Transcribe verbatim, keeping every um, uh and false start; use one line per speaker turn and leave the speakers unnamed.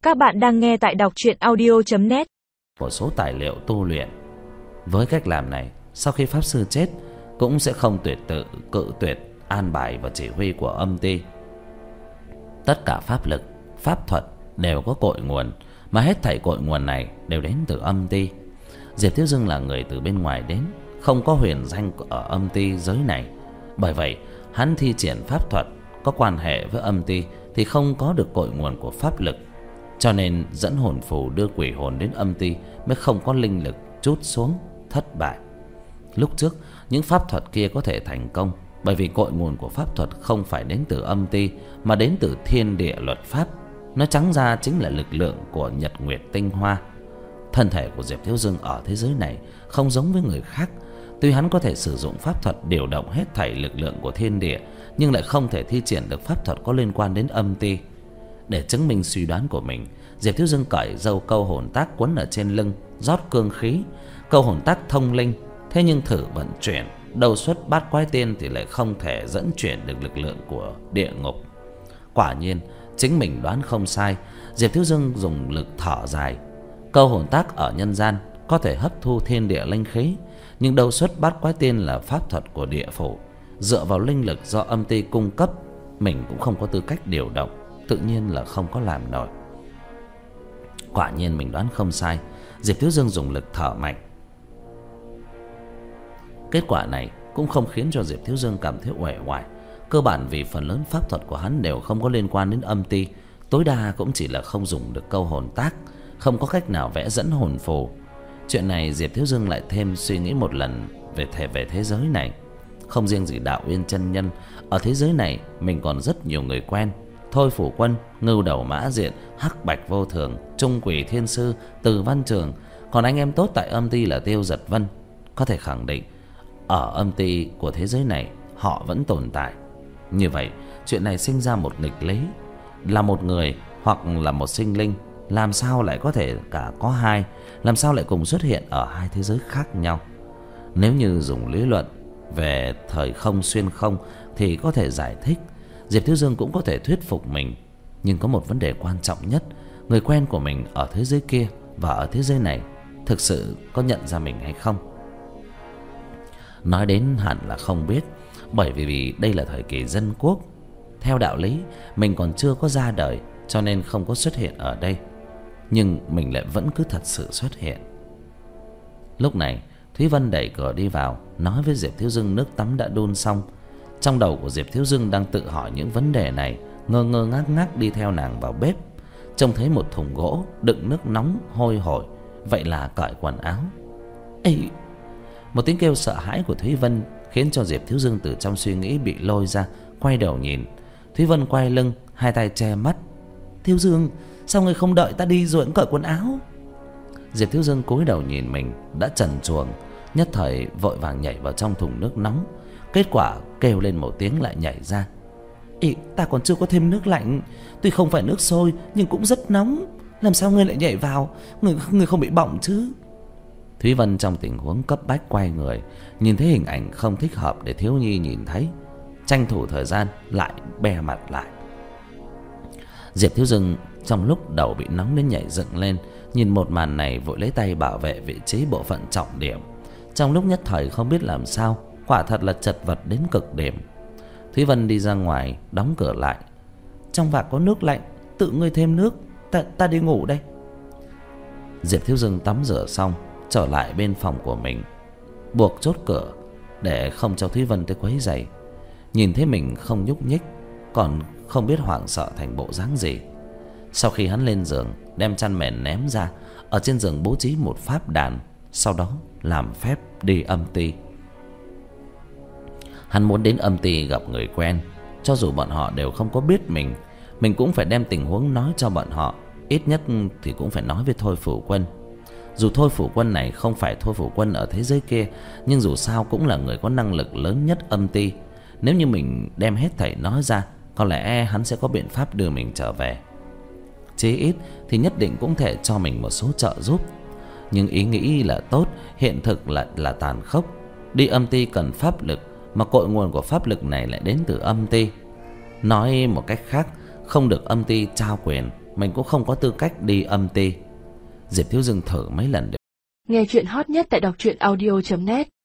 Các bạn đang nghe tại đọc truyện audio chấm net.
Một số tài liệu tu luyện. Với cách làm này, sau khi pháp sư chết cũng sẽ không tuyệt tự cự tuyệt an bài và chỉ huy của âm ty. Tất cả pháp lực, pháp thuật đều có cội nguồn, mà hết thảy cội nguồn này đều đến từ âm ty. Diệp Thiếu Dương là người từ bên ngoài đến, không có huyền danh ở âm ty giới này. Bởi vậy, hắn thi triển pháp thuật có quan hệ với âm ty thì không có được cội nguồn của pháp lực, cho nên dẫn hồn phù đưa quỷ hồn đến âm ty mới không có linh lực trút xuống, thất bại. Lúc trước những pháp thuật kia có thể thành công bởi vì cội nguồn của pháp thuật không phải đến từ âm ty mà đến từ thiên địa luật pháp. Nó trắng ra chính là lực lượng của nhật nguyệt tinh hoa. Thân thể của Diệp Thiếu Dương ở thế giới này không giống với người khác. Tuy hắn có thể sử dụng pháp thuật điều động hết thảy lực lượng của thiên địa, nhưng lại không thể thi triển được pháp thuật có liên quan đến âm ty. Để chứng minh suy đoán của mình, Diệp Thiếu Dương cởi dâu câu hồn tác quấn ở trên lưng, rót cương khí. Câu hồn tác thông linh, thế nhưng thử vận chuyển đầu xuất bát quái tiên thì lại không thể dẫn chuyển được lực lượng của địa ngục. Quả nhiên chính mình đoán không sai. Diệp Thiếu Dương dùng lực thở dài. Câu hồn tác ở nhân gian có thể hấp thu thiên địa linh khí, nhưng đầu xuất bát quái tiên là pháp thuật của địa phủ, dựa vào linh lực do âm ty cung cấp, mình cũng không có tư cách điều động, tự nhiên là không có làm nổi. Quả nhiên mình đoán không sai. Diệp Thiếu Dương dùng lực thở mạnh. Kết quả này cũng không khiến cho Diệp Thiếu Dương cảm thấy uể oải. Cơ bản vì phần lớn pháp thuật của hắn đều không có liên quan đến âm ty, tối đa cũng chỉ là không dùng được câu hồn tác, không có cách nào vẽ dẫn hồn phù. Chuyện này Diệp Thiếu Dương lại thêm suy nghĩ một lần về thể về thế giới này. Không riêng gì Đạo Uyên chân nhân, ở thế giới này mình còn rất nhiều người quen. Thôi Phủ Quân, Ngưu Đầu Mã Diện, Hắc Bạch Vô Thường, Trung Quỷ Thiên Sư, Từ Văn Trường. Còn anh em tốt tại âm ty là Tiêu Giật Vân. Có thể khẳng định ở âm ty của thế giới này họ vẫn tồn tại. Như vậy chuyện này sinh ra một nghịch lý, là một người hoặc là một sinh linh làm sao lại có thể cả có hai, làm sao lại cùng xuất hiện ở hai thế giới khác nhau. Nếu như dùng lý luận về thời không xuyên không thì có thể giải thích, Diệp Thiếu Dương cũng có thể thuyết phục mình. Nhưng có một vấn đề quan trọng nhất, người quen của mình ở thế giới kia và ở thế giới này thực sự có nhận ra mình hay không? Nói đến hẳn là không biết, bởi vì đây là thời kỳ dân quốc. Theo đạo lý mình còn chưa có ra đời, cho nên không có xuất hiện ở đây. Nhưng mình lại vẫn cứ thật sự xuất hiện. Lúc này Thúy Vân đẩy cửa đi vào, nói với Diệp Thiếu Dương nước tắm đã đun xong. Trong đầu của Diệp Thiếu Dương đang tự hỏi những vấn đề này, ngơ ngơ ngác ngác đi theo nàng vào bếp. Trông thấy một thùng gỗ đựng nước nóng hôi hổi, vậy là cởi quần áo. Ê! Một tiếng kêu sợ hãi của Thúy Vân khiến cho Diệp Thiếu Dương từ trong suy nghĩ bị lôi ra, quay đầu nhìn. Thúy Vân quay lưng, hai tay che mắt. Thiếu Dương, sao ngươi không đợi ta đi rồi cũng cởi quần áo? Diệp Thiếu Dương cúi đầu nhìn mình đã trần truồng, nhất thời vội vàng nhảy vào trong thùng nước nóng. Kết quả kêu lên một tiếng lại nhảy ra. Ý, ta còn chưa có thêm nước lạnh, tuy không phải nước sôi nhưng cũng rất nóng, làm sao ngươi lại nhảy vào? Ngươi, ngươi không bị bỏng chứ? Thúy Vân trong tình huống cấp bách quay người, nhìn thấy hình ảnh không thích hợp để thiếu nhi nhìn thấy, tranh thủ thời gian lại bè mặt lại. Diệp Thiếu Dương trong lúc đầu bị nóng đến nhảy dựng lên, nhìn một màn này vội lấy tay bảo vệ vị trí bộ phận trọng điểm. Trong lúc nhất thời không biết làm sao, quả thật là chật vật đến cực điểm. Thúy Vân đi ra ngoài đóng cửa lại. Trong vạc có nước lạnh, tự ngươi thêm nước, ta, ta đi ngủ đây. Diệp Thiếu Dương tắm rửa xong trở lại bên phòng của mình, buộc chốt cửa để không cho Thúy Vân tới quấy rầy. Nhìn thấy mình không nhúc nhích, còn không biết hoảng sợ thành bộ dáng gì. Sau khi hắn lên giường, đem chăn mền ném ra, ở trên giường bố trí một pháp đàn, sau đó làm phép đi âm ty. Hắn muốn đến âm ty gặp người quen, cho dù bọn họ đều không có biết mình, mình cũng phải đem tình huống nói cho bọn họ, ít nhất thì cũng phải nói với Thôi Phủ Quân. Dù Thôi Phủ Quân này không phải Thôi Phủ Quân ở thế giới kia, nhưng dù sao cũng là người có năng lực lớn nhất âm ty. Nếu như mình đem hết thảy nói ra, có lẽ hắn sẽ có biện pháp đưa mình trở về. Chí ít thì nhất định cũng thể cho mình một số trợ giúp. Nhưng ý nghĩ là tốt, hiện thực là là tàn khốc. Đi âm ty cần pháp lực, mà cội nguồn của pháp lực này lại đến từ âm ty. Nói một cách khác, không được âm ty trao quyền, mình cũng không có tư cách đi âm ty. Diệp Thiếu Dừng thử mấy lần để...
Nghe chuyện hot nhất tại đọc truyện audio chấm net.